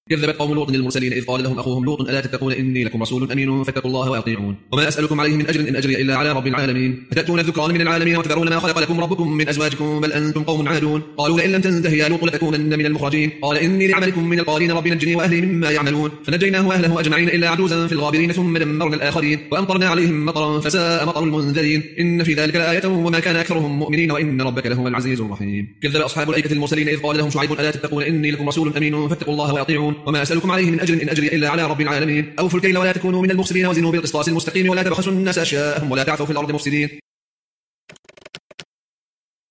كذبت قوم لوط المرسلين إذ قال لهم أخوهم لوط ألا تتقون إني لكم رسول أمين فاتقوا الله وأطيعون وما أسألكم عليه من أجر إن أجري إلا على رب العالمين أتأتون الذكران من العالمين وتذرون ما خلق لكم ربكم من أزواجكم بل أنتم قوم عادون قالوا لئن لم تنته يا لوط لتكونن من المخرجين قال إني لعملكم من القالين رب نجني وأهلي مما يعملون فنجيناه وأهله أجمعين إلا عجوزا في الغابرين ثم دمرنا الآخرين وأمطرنا عليهم مطرا فساء مطر المنذرين إن في ذلك لآية وما كان أكثرهم مؤمنين وإن ربك لهو العزيز الرحيم كذب أصحاب الأيكة المرسلين إذ قال لهم شعيب ألا تتقون إني لكم رسول أمين فاتقوا الله وأطيعون وما أسألكم عليه من أجر إن أجري إلا على رب العالمين أوفوا الكيل ولا تكونوا من المفسدين وزنوا بالقسطاس المستقيم ولا تبخسوا الناس أشياءهم ولا تعثوا في الأرض مفسدين